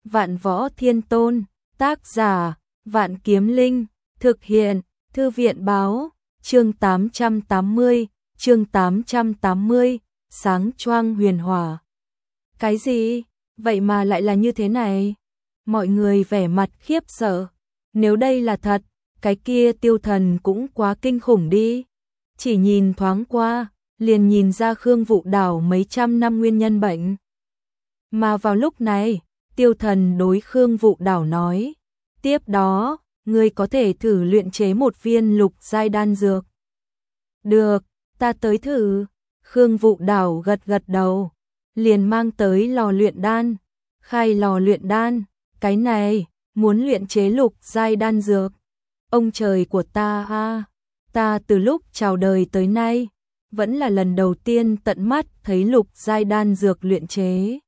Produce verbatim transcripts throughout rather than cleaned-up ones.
Vạn Võ Thiên Tôn, tác giả, Vạn Kiếm Linh, thực hiện, Thư viện báo, chương tám trăm tám mươi, chương tám trăm tám mươi, sáng choang huyền hỏa. Cái gì? Vậy mà lại là như thế này? Mọi người vẻ mặt khiếp sợ. Nếu đây là thật, cái kia Tiêu Thần cũng quá kinh khủng đi. Chỉ nhìn thoáng qua, liền nhìn ra Khương Vụ Đảo mấy trăm năm nguyên nhân bệnh. Mà vào lúc này, Tiêu Thần đối Khương Vụ Đảo nói, tiếp đó, ngươi có thể thử luyện chế một viên lục giai đan dược. Được, ta tới thử. Khương Vụ Đảo gật gật đầu, liền mang tới lò luyện đan. Khai lò luyện đan, cái này, muốn luyện chế lục giai đan dược. Ông trời của ta a, ta từ lúc chào đời tới nay, vẫn là lần đầu tiên tận mắt thấy lục giai đan dược luyện chế.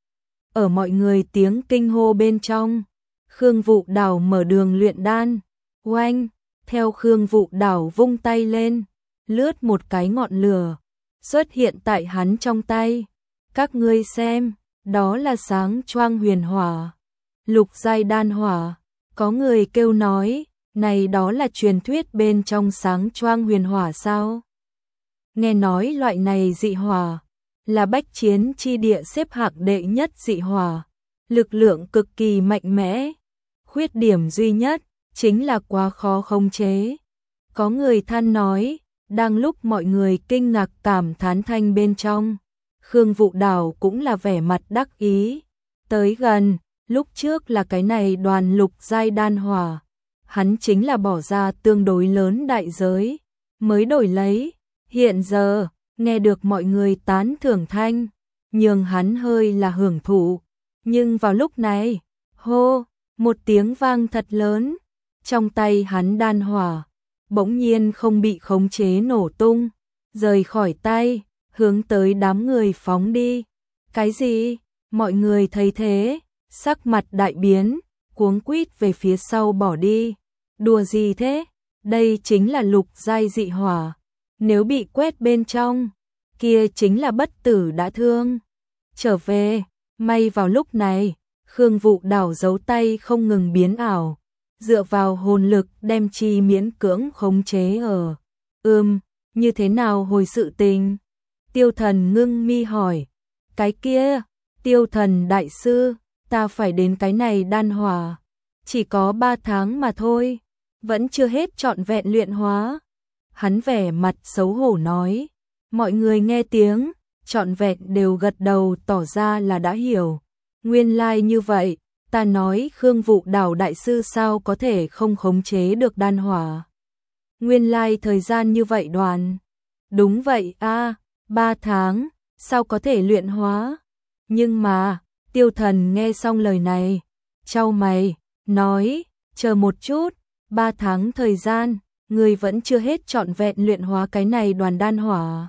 Ở mọi người tiếng kinh hô bên trong, Khương Vụ Đảo mở đường luyện đan. Oanh, theo Khương Vụ Đảo vung tay lên, lướt một cái ngọn lửa, xuất hiện tại hắn trong tay. Các ngươi xem, đó là sáng choang huyền hỏa, lục giai đan hỏa. Có người kêu nói, này đó là truyền thuyết bên trong sáng choang huyền hỏa sao? Nghe nói loại này dị hỏa là bách chiến chi địa xếp hạng đệ nhất dị hỏa, lực lượng cực kỳ mạnh mẽ. Khuyết điểm duy nhất chính là quá khó khống chế. Có người than nói, đang lúc mọi người kinh ngạc cảm thán thanh bên trong, Khương Vụ Đảo cũng là vẻ mặt đắc ý. Tới gần, lúc trước là cái này đoàn lục giai đan hỏa, hắn chính là bỏ ra tương đối lớn đại giới mới đổi lấy. Hiện giờ, nghe được mọi người tán thưởng thanh, nhường hắn hơi là hưởng thụ. Nhưng vào lúc này, hô, một tiếng vang thật lớn, trong tay hắn đan hỏa bỗng nhiên không bị khống chế nổ tung, rời khỏi tay, hướng tới đám người phóng đi. Cái gì? Mọi người thấy thế, sắc mặt đại biến, cuống quýt về phía sau bỏ đi. Đùa gì thế? Đây chính là lục giai dị hỏa, nếu bị quét bên trong, kia chính là bất tử đã thương. Trở về, may vào lúc này, Khương Vụ Đảo giấu tay không ngừng biến ảo, dựa vào hồn lực đem chi miễn cưỡng khống chế ở. Ừm, như thế nào hồi sự tình? Tiêu Thần ngưng mi hỏi. Cái kia, Tiêu Thần đại sư, ta phải đến cái này đan hỏa, chỉ có ba tháng mà thôi, vẫn chưa hết trọn vẹn luyện hóa. Hắn vẻ mặt xấu hổ nói. Mọi người nghe tiếng, trọn vẹn đều gật đầu tỏ ra là đã hiểu. Nguyên lai like như vậy, ta nói Khương Vụ Đảo đại sư sao có thể không khống chế được đan hỏa. Nguyên lai like thời gian như vậy đoàn. Đúng vậy a, ba tháng, sao có thể luyện hóa. Nhưng mà, Tiêu Thần nghe xong lời này, chau mày, nói, chờ một chút, ba tháng thời gian, người vẫn chưa hết trọn vẹn luyện hóa cái này đoàn đan hỏa.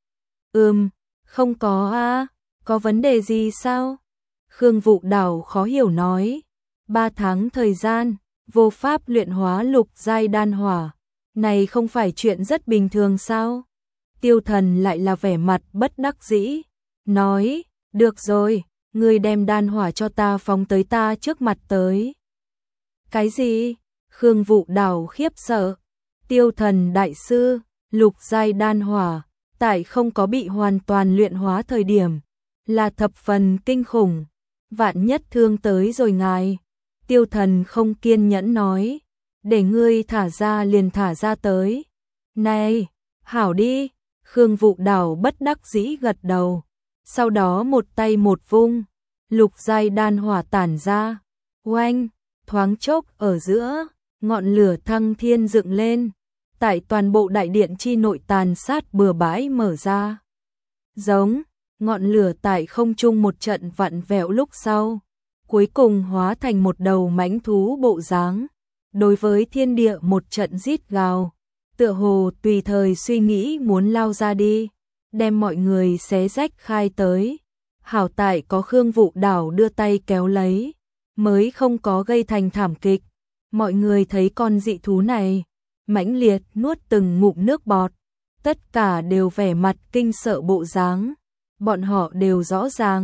Ừm, không có a, có vấn đề gì sao? Khương Vụ Đảo khó hiểu nói, ba tháng thời gian, vô pháp luyện hóa lục giai đan hỏa, này không phải chuyện rất bình thường sao? Tiêu Thần lại là vẻ mặt bất đắc dĩ, nói, được rồi, ngươi đem đan hỏa cho ta phóng tới ta trước mặt tới. Cái gì? Khương Vụ Đảo khiếp sợ. Tiêu Thần đại sư, lục giai đan hỏa, tại không có bị hoàn toàn luyện hóa thời điểm, là thập phần kinh khủng. Vạn nhất thương tới rồi ngài. Tiêu Thần không kiên nhẫn nói, để ngươi thả ra liền thả ra tới. Này, hảo đi. Khương Vụ Đảo bất đắc dĩ gật đầu, sau đó một tay một vung, lục giai đan hỏa tản ra. Oanh, thoáng chốc ở giữa, ngọn lửa thăng thiên dựng lên, tại toàn bộ đại điện chi nội tàn sát bừa bãi mở ra. Giống, ngọn lửa tại không trung một trận vặn vẹo lúc sau, cuối cùng hóa thành một đầu mãnh thú bộ dáng, đối với thiên địa một trận rít gào, tựa hồ tùy thời suy nghĩ muốn lao ra đi, đem mọi người xé rách khai tới. Hảo tại có Khương Vụ Đảo đưa tay kéo lấy, mới không có gây thành thảm kịch. Mọi người thấy con dị thú này, mãnh liệt nuốt từng ngụm nước bọt, tất cả đều vẻ mặt kinh sợ bộ dáng. Bọn họ đều rõ ràng,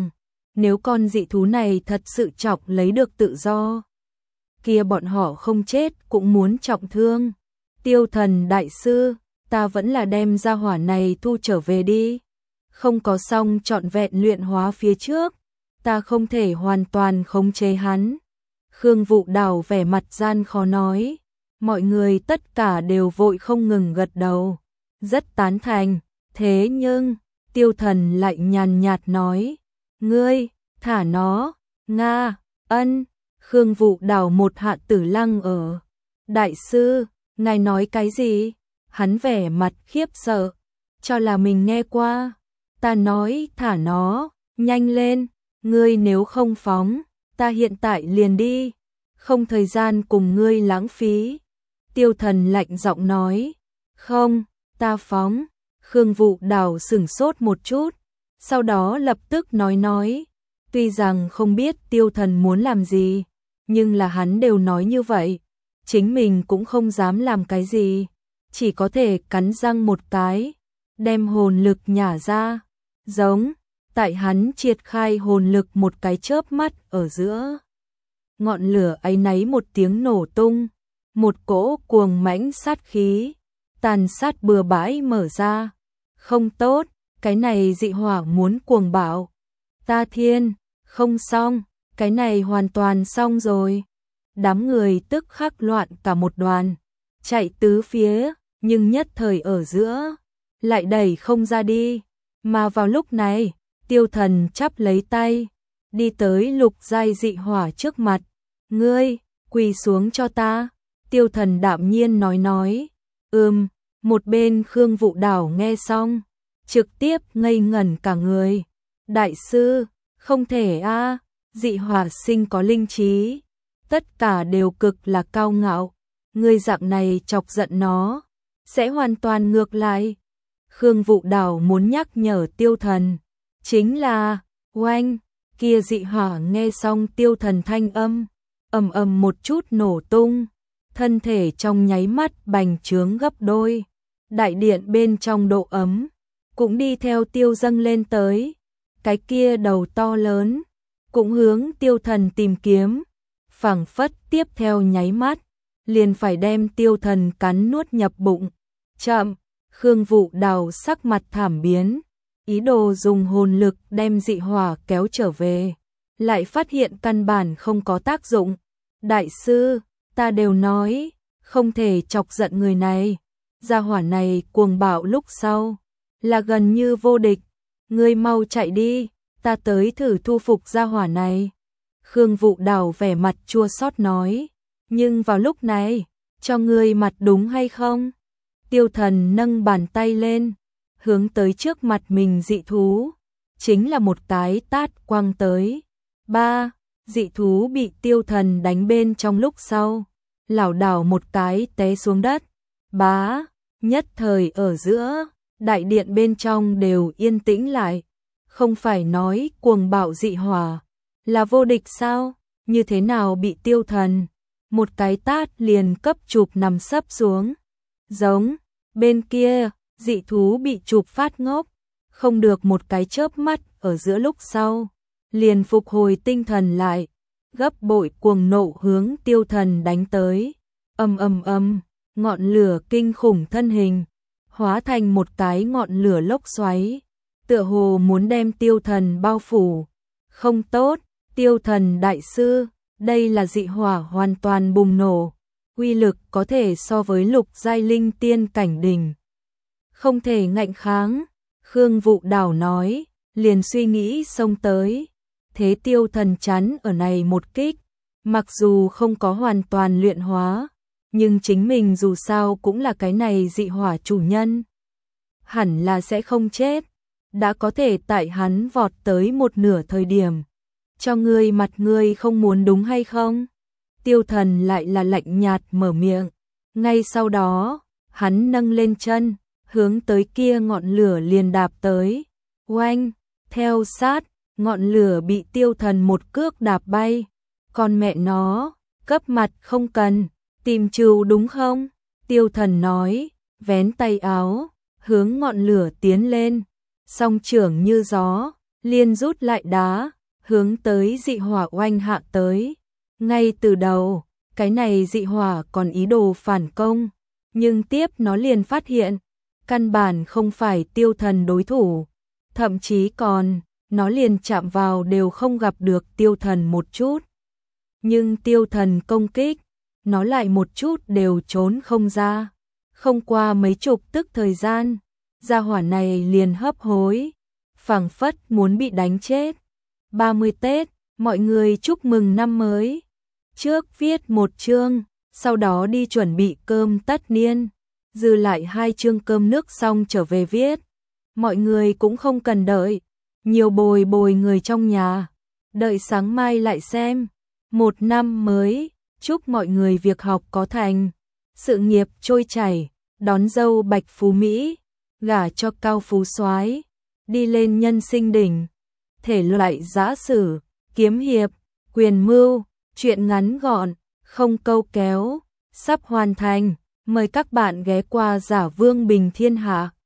nếu con dị thú này thật sự chọc lấy được tự do, kia bọn họ không chết cũng muốn trọng thương. Tiêu Thần đại sư, ta vẫn là đem gia hỏa này thu trở về đi. Không có xong trọn vẹn luyện hóa phía trước, ta không thể hoàn toàn khống chế hắn. Khương Vụ Đào vẻ mặt gian khó nói. Mọi người tất cả đều vội không ngừng gật đầu, rất tán thành. Thế nhưng, Tiêu Thần lại nhàn nhạt nói, ngươi, thả nó, Nga, ân. Khương Vụ Đào một hạ tử lăng ở. Đại sư, ngài nói cái gì? Hắn vẻ mặt khiếp sợ, cho là mình nghe qua. Ta nói thả nó, nhanh lên, ngươi nếu không phóng, ta hiện tại liền đi, không thời gian cùng ngươi lãng phí. Tiêu Thần lạnh giọng nói, không, ta phóng. Khương Vụ Đào sửng sốt một chút, sau đó lập tức nói nói, tuy rằng không biết Tiêu Thần muốn làm gì, nhưng là hắn đều nói như vậy, chính mình cũng không dám làm cái gì, chỉ có thể cắn răng một cái, đem hồn lực nhả ra, giống, tại hắn triệt khai hồn lực một cái chớp mắt ở giữa. Ngọn lửa ấy náy một tiếng nổ tung, một cỗ cuồng mãnh sát khí, tàn sát bừa bãi mở ra. Không tốt, cái này dị hỏa muốn cuồng bạo. Ta thiên, không xong, cái này hoàn toàn xong rồi. Đám người tức khắc loạn cả một đoàn, chạy tứ phía, nhưng nhất thời ở giữa, lại đẩy không ra đi. Mà vào lúc này, Tiêu Thần chắp lấy tay, đi tới lục giai dị hỏa trước mặt. Ngươi, quỳ xuống cho ta. Tiêu Thần đạm nhiên nói nói. Ừm, một bên Khương Vụ Đào nghe xong, trực tiếp ngây ngẩn cả người. Đại sư, không thể a, dị hỏa sinh có linh trí, tất cả đều cực là cao ngạo, ngươi dạng này chọc giận nó, sẽ hoàn toàn ngược lại. Khương Vụ Đào muốn nhắc nhở Tiêu Thần, chính là, oanh, kia dị hỏa nghe xong Tiêu Thần thanh âm, ầm ầm một chút nổ tung, thân thể trong nháy mắt bành trướng gấp đôi, đại điện bên trong độ ấm cũng đi theo tiêu dâng lên tới, cái kia đầu to lớn cũng hướng Tiêu Thần tìm kiếm, phảng phất tiếp theo nháy mắt liền phải đem Tiêu Thần cắn nuốt nhập bụng. Chậm, Khương Vụ Đào sắc mặt thảm biến, ý đồ dùng hồn lực đem dị hỏa kéo trở về, lại phát hiện căn bản không có tác dụng. Đại sư, ta đều nói, không thể chọc giận người này, gia hỏa này cuồng bạo lúc sau, là gần như vô địch, ngươi mau chạy đi, ta tới thử thu phục gia hỏa này. Khương Vụ Đào vẻ mặt chua xót nói, nhưng vào lúc này, cho ngươi mặt đúng hay không? Tiêu Thần nâng bàn tay lên, hướng tới trước mặt mình dị thú, chính là một cái tát quăng tới. Ba, dị thú bị Tiêu Thần đánh bên trong lúc sau, lảo đảo một cái té xuống đất. Bá, nhất thời ở giữa, đại điện bên trong đều yên tĩnh lại. Không phải nói cuồng bạo dị hỏa là vô địch sao? Như thế nào bị Tiêu Thần một cái tát liền cấp chụp nằm sấp xuống? Giống, bên kia, dị thú bị chụp phát ngốc, không được một cái chớp mắt ở giữa lúc sau, liền phục hồi tinh thần lại, gấp bội cuồng nộ hướng Tiêu Thần đánh tới. Ầm ầm ầm, ngọn lửa kinh khủng thân hình hóa thành một cái ngọn lửa lốc xoáy, tựa hồ muốn đem Tiêu Thần bao phủ. Không tốt, Tiêu Thần đại sư, đây là dị hỏa hoàn toàn bùng nổ, uy lực có thể so với lục giai linh tiên cảnh đỉnh, không thể ngạnh kháng. Khương Vụ Đào nói, liền suy nghĩ xông tới, thế Tiêu Thần chắn ở này một kích, mặc dù không có hoàn toàn luyện hóa, nhưng chính mình dù sao cũng là cái này dị hỏa chủ nhân, hẳn là sẽ không chết. Đã có thể tại hắn vọt tới một nửa thời điểm, cho ngươi mặt ngươi không muốn đúng hay không? Tiêu Thần lại là lạnh nhạt mở miệng, ngay sau đó, hắn nâng lên chân, hướng tới kia ngọn lửa liền đạp tới. Oanh, theo sát, ngọn lửa bị Tiêu Thần một cước đạp bay. Con mẹ nó, cấp mặt không cần, tìm trừ đúng không? Tiêu Thần nói, vén tay áo, hướng ngọn lửa tiến lên, song trưởng như gió, liên rút lại đá, hướng tới dị hỏa oanh hạ tới. Ngay từ đầu, cái này dị hỏa còn ý đồ phản công, nhưng tiếp nó liền phát hiện, căn bản không phải tiêu thần đối thủ, thậm chí còn, nó liền chạm vào đều không gặp được tiêu thần một chút. Nhưng tiêu thần công kích, nó lại một chút đều trốn không ra. Không qua mấy chục tức thời gian, gia hỏa này liền hấp hối, phảng phất muốn bị đánh chết. ba mươi Tết, mọi người chúc mừng năm mới. Trước viết một chương, sau đó đi chuẩn bị cơm tất niên, dư lại hai chương cơm nước xong trở về viết. Mọi người cũng không cần đợi, nhiều bồi bồi người trong nhà, đợi sáng mai lại xem. Một năm mới, chúc mọi người việc học có thành, sự nghiệp trôi chảy, đón dâu bạch phú Mỹ, gả cho cao phú soái, đi lên nhân sinh đỉnh. Thể loại giã sử, kiếm hiệp, quyền mưu, truyện ngắn gọn, không câu kéo, sắp hoàn thành. Mời các bạn ghé qua Giả Vương Bình Thiên Hạ.